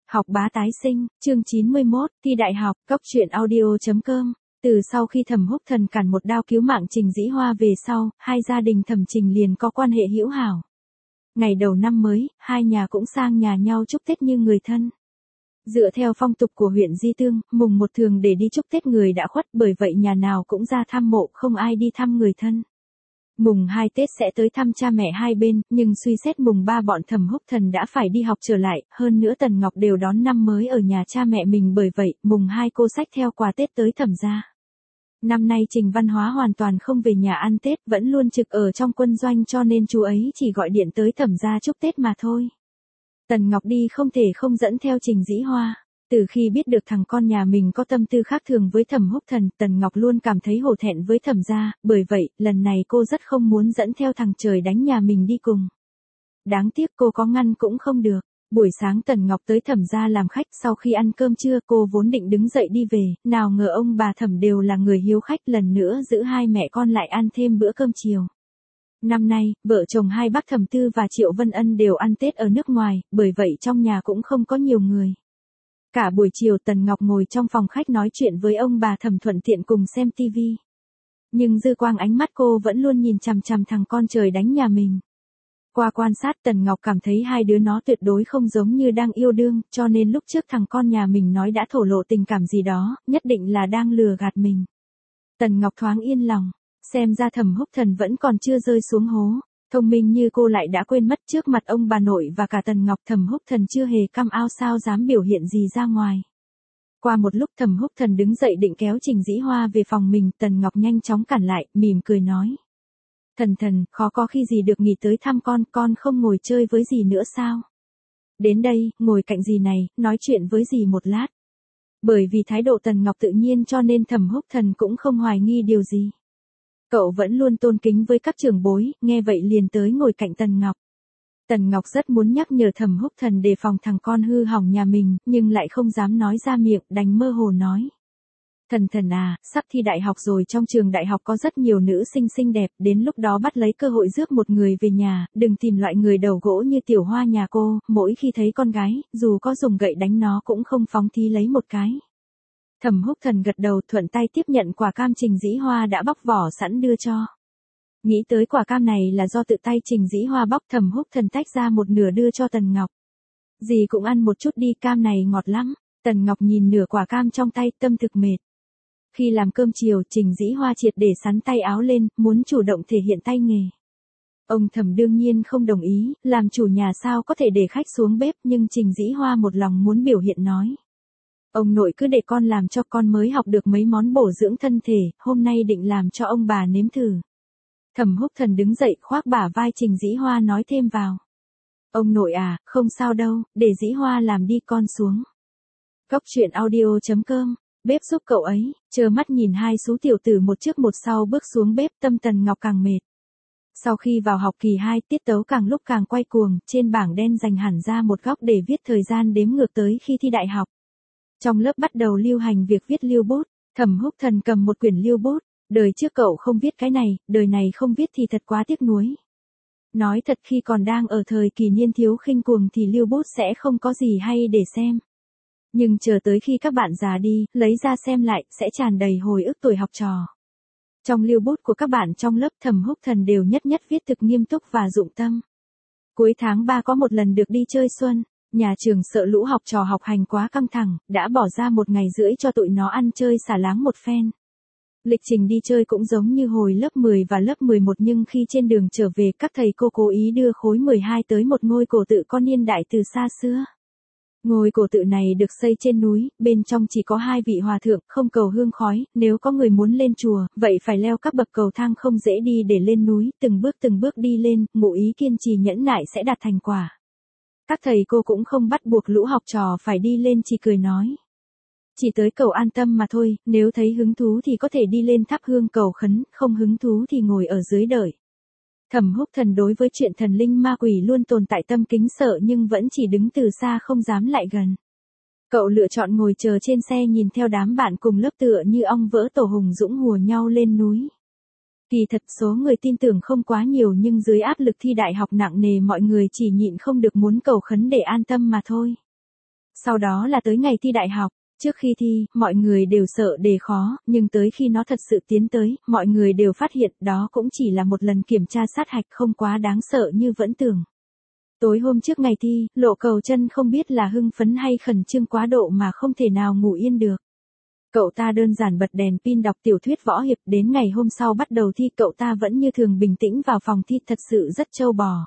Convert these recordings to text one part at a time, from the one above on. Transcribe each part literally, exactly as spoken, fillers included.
Học bá tái sinh, chương chín mươi mốt, thi đại học, Cốc truyện audio.com. Từ sau khi Thẩm Húc Thần cản một đao cứu mạng Trình Dĩ Hoa về sau, hai gia đình Thẩm Trình liền có quan hệ hữu hảo. Ngày đầu năm mới, hai nhà cũng sang nhà nhau chúc Tết như người thân. Dựa theo phong tục của huyện Di Tương, mùng một thường để đi chúc Tết người đã khuất, bởi vậy nhà nào cũng ra thăm mộ, không ai đi thăm người thân. Mùng hai Tết sẽ tới thăm cha mẹ hai bên, nhưng suy xét mùng ba bọn Thẩm Húc Thần đã phải đi học trở lại, hơn nữa Tần Ngọc đều đón năm mới ở nhà cha mẹ mình, bởi vậy, mùng hai cô xách theo quà Tết tới Thẩm gia. Năm nay Trình Văn Hóa hoàn toàn không về nhà ăn Tết, vẫn luôn trực ở trong quân doanh, cho nên chú ấy chỉ gọi điện tới Thẩm gia chúc Tết mà thôi. Tần Ngọc đi không thể không dẫn theo Trình Dĩ Hoa. Từ khi biết được thằng con nhà mình có tâm tư khác thường với Thẩm Húc Thần, Tần Ngọc luôn cảm thấy hổ thẹn với Thẩm gia, bởi vậy, lần này cô rất không muốn dẫn theo thằng trời đánh nhà mình đi cùng. Đáng tiếc cô có ngăn cũng không được. Buổi sáng Tần Ngọc tới Thẩm gia làm khách, sau khi ăn cơm trưa cô vốn định đứng dậy đi về, nào ngờ ông bà Thẩm đều là người hiếu khách, lần nữa giữ hai mẹ con lại ăn thêm bữa cơm chiều. Năm nay, vợ chồng hai bác Thẩm Tư và Triệu Vân Ân đều ăn Tết ở nước ngoài, bởi vậy trong nhà cũng không có nhiều người. Cả buổi chiều Tần Ngọc ngồi trong phòng khách nói chuyện với ông bà Thẩm, thuận tiện cùng xem tivi. Nhưng dư quang ánh mắt cô vẫn luôn nhìn chằm chằm thằng con trời đánh nhà mình. Qua quan sát Tần Ngọc cảm thấy hai đứa nó tuyệt đối không giống như đang yêu đương, cho nên lúc trước thằng con nhà mình nói đã thổ lộ tình cảm gì đó, nhất định là đang lừa gạt mình. Tần Ngọc thoáng yên lòng, xem ra Thẩm Húc Thần vẫn còn chưa rơi xuống hố. Thông minh như cô lại đã quên mất trước mặt ông bà nội và cả Tần Ngọc, Thẩm Húc Thần chưa hề căm ao, sao dám biểu hiện gì ra ngoài. Qua một lúc Thẩm Húc Thần đứng dậy định kéo Trình Dĩ Hoa về phòng mình, Tần Ngọc nhanh chóng cản lại, mỉm cười nói. Thần thần, khó có khi gì được nghỉ tới thăm con, con không ngồi chơi với dì nữa sao? Đến đây, ngồi cạnh dì này, nói chuyện với dì một lát. Bởi vì thái độ Tần Ngọc tự nhiên cho nên Thẩm Húc Thần cũng không hoài nghi điều gì. Cậu vẫn luôn tôn kính với các trưởng bối, nghe vậy liền tới ngồi cạnh Tần Ngọc. Tần Ngọc rất muốn nhắc nhở Thẩm Húc Thần đề phòng thằng con hư hỏng nhà mình, nhưng lại không dám nói ra miệng, đành mơ hồ nói. Thần thần à, sắp thi đại học rồi, trong trường đại học có rất nhiều nữ sinh xinh đẹp, đến lúc đó bắt lấy cơ hội rước một người về nhà, đừng tìm loại người đầu gỗ như Tiểu Hoa nhà cô, mỗi khi thấy con gái, dù có dùng gậy đánh nó cũng không phóng thí lấy một cái. Thẩm Húc Thần gật đầu, thuận tay tiếp nhận quả cam Trình Dĩ Hoa đã bóc vỏ sẵn đưa cho. Nghĩ tới quả cam này là do tự tay Trình Dĩ Hoa bóc, Thẩm Húc Thần tách ra một nửa đưa cho Tần Ngọc. Dì cũng ăn một chút đi, cam này ngọt lắm. Tần Ngọc nhìn nửa quả cam trong tay, tâm thực mệt. Khi làm cơm chiều, Trình Dĩ Hoa triệt để sắn tay áo lên, muốn chủ động thể hiện tay nghề. Ông Thẩm đương nhiên không đồng ý, làm chủ nhà sao có thể để khách xuống bếp, nhưng Trình Dĩ Hoa một lòng muốn biểu hiện nói. Ông nội cứ để con làm cho, con mới học được mấy món bổ dưỡng thân thể, hôm nay định làm cho ông bà nếm thử. Thẩm Húc Thần đứng dậy khoác bả vai Trình Dĩ Hoa nói thêm vào. Ông nội à, không sao đâu, để Dĩ Hoa làm đi, con xuống. Cốc truyện audio.com, bếp giúp cậu ấy, chờ mắt nhìn hai số tiểu tử một trước một sau bước xuống bếp, tâm Tần Ngọc càng mệt. Sau khi vào học kỳ hai, tiết tấu càng lúc càng quay cuồng, trên bảng đen dành hẳn ra một góc để viết thời gian đếm ngược tới khi thi đại học. Trong lớp bắt đầu lưu hành việc viết lưu bút, Thẩm Húc Thần cầm một quyển lưu bút, đời trước cậu không viết cái này, đời này không viết thì thật quá tiếc nuối. Nói thật, khi còn đang ở thời kỳ niên thiếu khinh cuồng thì lưu bút sẽ không có gì hay để xem. Nhưng chờ tới khi các bạn già đi, lấy ra xem lại, sẽ tràn đầy hồi ức tuổi học trò. Trong lưu bút của các bạn trong lớp, Thẩm Húc Thần đều nhất nhất viết thực nghiêm túc và dụng tâm. Cuối tháng ba có một lần được đi chơi xuân. Nhà trường sợ lũ học trò học hành quá căng thẳng, đã bỏ ra một ngày rưỡi cho tụi nó ăn chơi xả láng một phen. Lịch trình đi chơi cũng giống như hồi lớp mười và lớp mười một, nhưng khi trên đường trở về các thầy cô cố ý đưa khối mười hai tới một ngôi cổ tự có niên đại từ xa xưa. Ngôi cổ tự này được xây trên núi, bên trong chỉ có hai vị hòa thượng, không cầu hương khói, nếu có người muốn lên chùa, vậy phải leo các bậc cầu thang không dễ đi để lên núi, từng bước từng bước đi lên, ngụ ý kiên trì nhẫn nại sẽ đạt thành quả. Các thầy cô cũng không bắt buộc lũ học trò phải đi lên, chỉ cười nói. Chỉ tới cầu an tâm mà thôi, nếu thấy hứng thú thì có thể đi lên thắp hương cầu khấn, không hứng thú thì ngồi ở dưới đợi. Thẩm Húc Thần đối với chuyện thần linh ma quỷ luôn tồn tại tâm kính sợ, nhưng vẫn chỉ đứng từ xa không dám lại gần. Cậu lựa chọn ngồi chờ trên xe nhìn theo đám bạn cùng lớp tựa như ong vỡ tổ hùng dũng hùa nhau lên núi. Kỳ thật số người tin tưởng không quá nhiều, nhưng dưới áp lực thi đại học nặng nề mọi người chỉ nhịn không được muốn cầu khấn để an tâm mà thôi. Sau đó là tới ngày thi đại học. Trước khi thi, mọi người đều sợ đề khó, nhưng tới khi nó thật sự tiến tới, mọi người đều phát hiện đó cũng chỉ là một lần kiểm tra sát hạch không quá đáng sợ như vẫn tưởng. Tối hôm trước ngày thi, Lộ Cầu Chân không biết là hưng phấn hay khẩn trương quá độ mà không thể nào ngủ yên được. Cậu ta đơn giản bật đèn pin đọc tiểu thuyết võ hiệp, đến ngày hôm sau bắt đầu thi cậu ta vẫn như thường bình tĩnh vào phòng thi, thật sự rất trâu bò.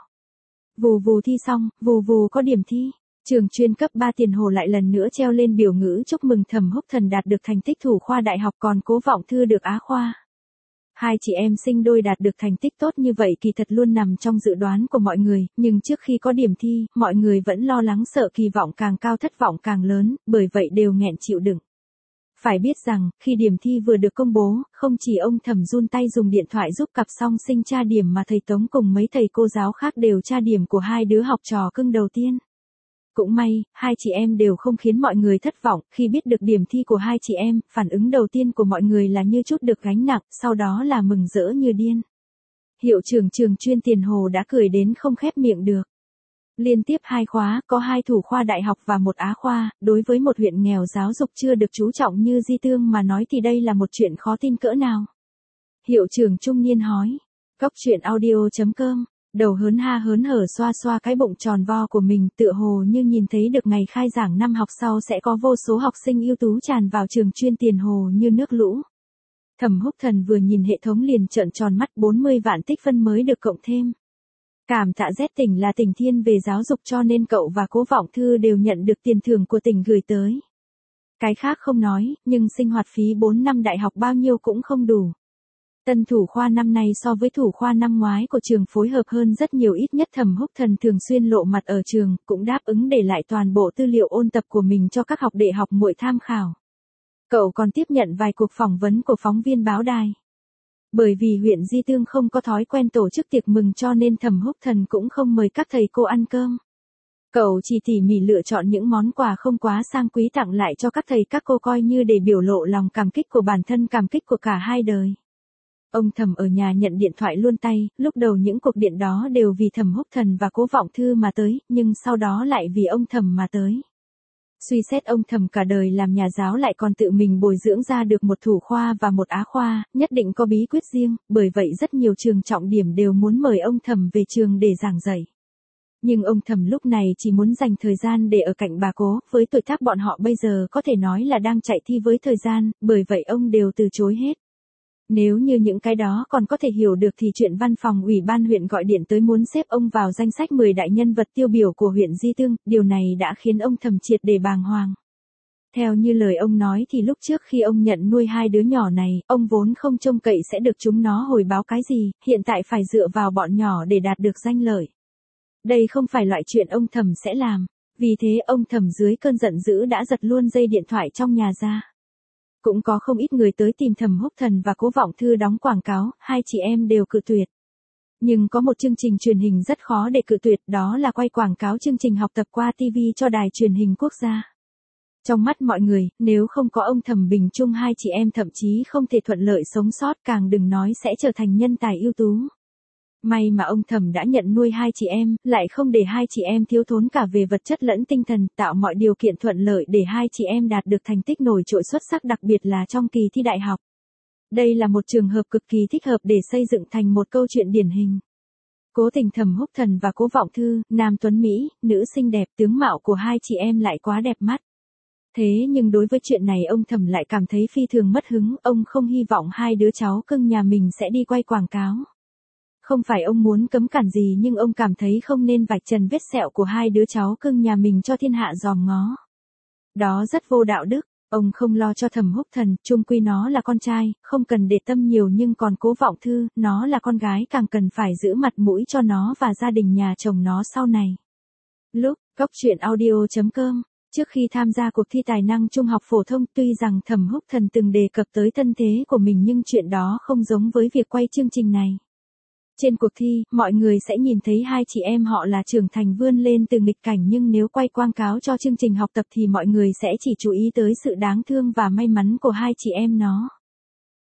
Vù vù thi xong, vù vù có điểm thi. Trường chuyên cấp ba Tiền Hồ lại lần nữa treo lên biểu ngữ chúc mừng Thẩm Húc Thần đạt được thành tích thủ khoa đại học, còn Cố Vọng Thư được Á khoa. Hai chị em sinh đôi đạt được thành tích tốt như vậy kỳ thật luôn nằm trong dự đoán của mọi người, nhưng trước khi có điểm thi, mọi người vẫn lo lắng sợ kỳ vọng càng cao thất vọng càng lớn, bởi vậy đều nghẹn chịu đựng. Phải biết rằng, khi điểm thi vừa được công bố, không chỉ ông Thẩm run tay dùng điện thoại giúp cặp song sinh tra điểm mà thầy Tống cùng mấy thầy cô giáo khác đều tra điểm của hai đứa học trò cưng đầu tiên. Cũng may, hai chị em đều không khiến mọi người thất vọng, khi biết được điểm thi của hai chị em, phản ứng đầu tiên của mọi người là như chút được gánh nặng, sau đó là mừng rỡ như điên. Hiệu trưởng trường chuyên Tiền Hồ đã cười đến không khép miệng được. Liên tiếp hai khóa, có hai thủ khoa đại học và một Á khoa, đối với một huyện nghèo giáo dục chưa được chú trọng như Di Tương mà nói thì đây là một chuyện khó tin cỡ nào. Hiệu trưởng trung niên hói. Cóc truyện audio chấm com. Đầu hớn ha hớn hở xoa xoa cái bụng tròn vo của mình, tựa hồ như nhìn thấy được ngày khai giảng năm học sau sẽ có vô số học sinh ưu tú tràn vào trường chuyên Tiền Hồ như nước lũ. Thẩm Húc Thần vừa nhìn hệ thống liền trợn tròn mắt, bốn mươi vạn tích phân mới được cộng thêm. Cảm tạ Z tỉnh là tỉnh thiên về giáo dục cho nên cậu và Cố Vọng Thư đều nhận được tiền thưởng của tỉnh gửi tới. Cái khác không nói, nhưng sinh hoạt phí bốn năm đại học bao nhiêu cũng không đủ. Tân thủ khoa năm nay so với thủ khoa năm ngoái của trường phối hợp hơn rất nhiều, ít nhất Thẩm Húc Thần thường xuyên lộ mặt ở trường, cũng đáp ứng để lại toàn bộ tư liệu ôn tập của mình cho các học đệ học muội tham khảo. Cậu còn tiếp nhận vài cuộc phỏng vấn của phóng viên báo đài. Bởi vì huyện Di Tương không có thói quen tổ chức tiệc mừng cho nên Thẩm Húc Thần cũng không mời các thầy cô ăn cơm. Cậu chỉ tỉ mỉ lựa chọn những món quà không quá sang quý tặng lại cho các thầy các cô coi như để biểu lộ lòng cảm kích của bản thân, cảm kích của cả hai đời. Ông Thẩm ở nhà nhận điện thoại luôn tay, lúc đầu những cuộc điện đó đều vì Thẩm Húc Thần và Cố Vọng Thư mà tới, nhưng sau đó lại vì ông Thẩm mà tới. Suy xét ông Thẩm cả đời làm nhà giáo lại còn tự mình bồi dưỡng ra được một thủ khoa và một Á khoa, nhất định có bí quyết riêng, bởi vậy rất nhiều trường trọng điểm đều muốn mời ông Thẩm về trường để giảng dạy. Nhưng ông Thẩm lúc này chỉ muốn dành thời gian để ở cạnh bà Cố, với tuổi tác bọn họ bây giờ có thể nói là đang chạy thi với thời gian, bởi vậy ông đều từ chối hết. Nếu như những cái đó còn có thể hiểu được thì chuyện văn phòng ủy ban huyện gọi điện tới muốn xếp ông vào danh sách mười đại nhân vật tiêu biểu của huyện Di Tương, điều này đã khiến ông Thẩm triệt để bàng hoàng. Theo như lời ông nói thì lúc trước khi ông nhận nuôi hai đứa nhỏ này, ông vốn không trông cậy sẽ được chúng nó hồi báo cái gì, hiện tại phải dựa vào bọn nhỏ để đạt được danh lợi. Đây không phải loại chuyện ông Thẩm sẽ làm, vì thế ông Thẩm dưới cơn giận dữ đã giật luôn dây điện thoại trong nhà ra. Cũng có không ít người tới tìm Thẩm Húc Thần và Cố Vọng Thư đóng quảng cáo, hai chị em đều cự tuyệt. Nhưng có một chương trình truyền hình rất khó để cự tuyệt, đó là quay quảng cáo chương trình học tập qua ti vi cho đài truyền hình quốc gia. Trong mắt mọi người, nếu không có ông Thẩm bình chung hai chị em thậm chí không thể thuận lợi sống sót, càng đừng nói sẽ trở thành nhân tài ưu tú. May mà ông Thẩm đã nhận nuôi hai chị em, lại không để hai chị em thiếu thốn cả về vật chất lẫn tinh thần, tạo mọi điều kiện thuận lợi để hai chị em đạt được thành tích nổi trội xuất sắc, đặc biệt là trong kỳ thi đại học. Đây là một trường hợp cực kỳ thích hợp để xây dựng thành một câu chuyện điển hình. Cố tình Thẩm Húc Thần và Cố Vọng Thư, nam tuấn Mỹ, nữ xinh đẹp, tướng mạo của hai chị em lại quá đẹp mắt. Thế nhưng đối với chuyện này ông Thẩm lại cảm thấy phi thường mất hứng, ông không hy vọng hai đứa cháu cưng nhà mình sẽ đi quay quảng cáo. Không phải ông muốn cấm cản gì, nhưng ông cảm thấy không nên vạch trần vết sẹo của hai đứa cháu cưng nhà mình cho thiên hạ dòm ngó. Đó rất vô đạo đức, ông không lo cho Thẩm Húc Thần, chung quy nó là con trai, không cần để tâm nhiều, nhưng còn Cố Vọng Thư, nó là con gái, càng cần phải giữ mặt mũi cho nó và gia đình nhà chồng nó sau này. Lúc, cóc truyện audio chấm com. Trước khi tham gia cuộc thi tài năng trung học phổ thông, tuy rằng Thẩm Húc Thần từng đề cập tới thân thế của mình nhưng chuyện đó không giống với việc quay chương trình này. Trên cuộc thi, mọi người sẽ nhìn thấy hai chị em họ là trưởng thành vươn lên từ nghịch cảnh, nhưng nếu quay quảng cáo cho chương trình học tập thì mọi người sẽ chỉ chú ý tới sự đáng thương và may mắn của hai chị em nó.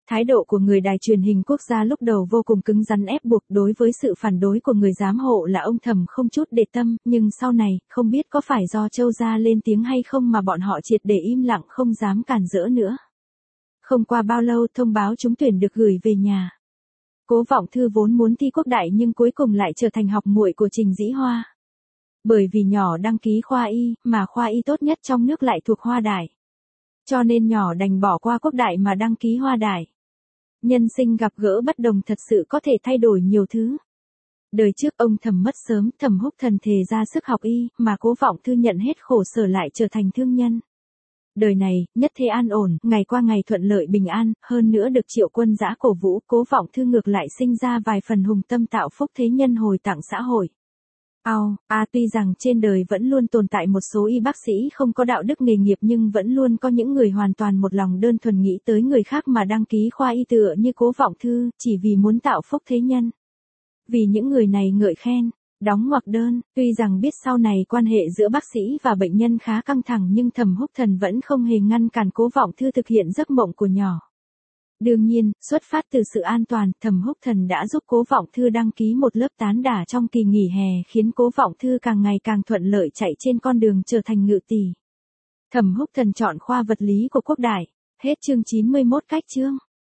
Thái độ của người đài truyền hình quốc gia lúc đầu vô cùng cứng rắn ép buộc, đối với sự phản đối của người giám hộ là ông Thầm không chút để tâm, nhưng sau này, không biết có phải do Châu Gia lên tiếng hay không mà bọn họ triệt để im lặng không dám cản rỡ nữa. Không qua bao lâu thông báo trúng tuyển được gửi về nhà. Cố Vọng Thư vốn muốn thi quốc đại nhưng cuối cùng lại trở thành học muội của Trình Dĩ Hoa. Bởi vì nhỏ đăng ký khoa y, mà khoa y tốt nhất trong nước lại thuộc Hoa Đại. Cho nên nhỏ đành bỏ qua quốc đại mà đăng ký Hoa Đại. Nhân sinh gặp gỡ bất đồng thật sự có thể thay đổi nhiều thứ. Đời trước ông Thầm mất sớm, Thẩm Húc Thần thề ra sức học y, mà Cố Vọng Thư nhận hết khổ sở lại trở thành thương nhân. Đời này, nhất thế an ổn, ngày qua ngày thuận lợi bình an, hơn nữa được Triệu Quân Dã cổ vũ, Cố Vọng Thư ngược lại sinh ra vài phần hùng tâm tạo phúc thế nhân hồi tặng xã hội. Ao, à tuy rằng trên đời vẫn luôn tồn tại một số y bác sĩ không có đạo đức nghề nghiệp nhưng vẫn luôn có những người hoàn toàn một lòng đơn thuần nghĩ tới người khác mà đăng ký khoa y tựa như Cố Vọng Thư, chỉ vì muốn tạo phúc thế nhân. Vì những người này ngợi khen, đóng ngoặc đơn, tuy rằng biết sau này quan hệ giữa bác sĩ và bệnh nhân khá căng thẳng nhưng Thẩm Húc Thần vẫn không hề ngăn cản Cố Vọng Thư thực hiện giấc mộng của nhỏ. Đương nhiên, xuất phát từ sự an toàn, Thẩm Húc Thần đã giúp Cố Vọng Thư đăng ký một lớp tán đả trong kỳ nghỉ hè khiến Cố Vọng Thư càng ngày càng thuận lợi chạy trên con đường trở thành ngự tỷ. Thẩm Húc Thần chọn khoa vật lý của Quốc đại. Hết chương chín mươi mốt cách chương.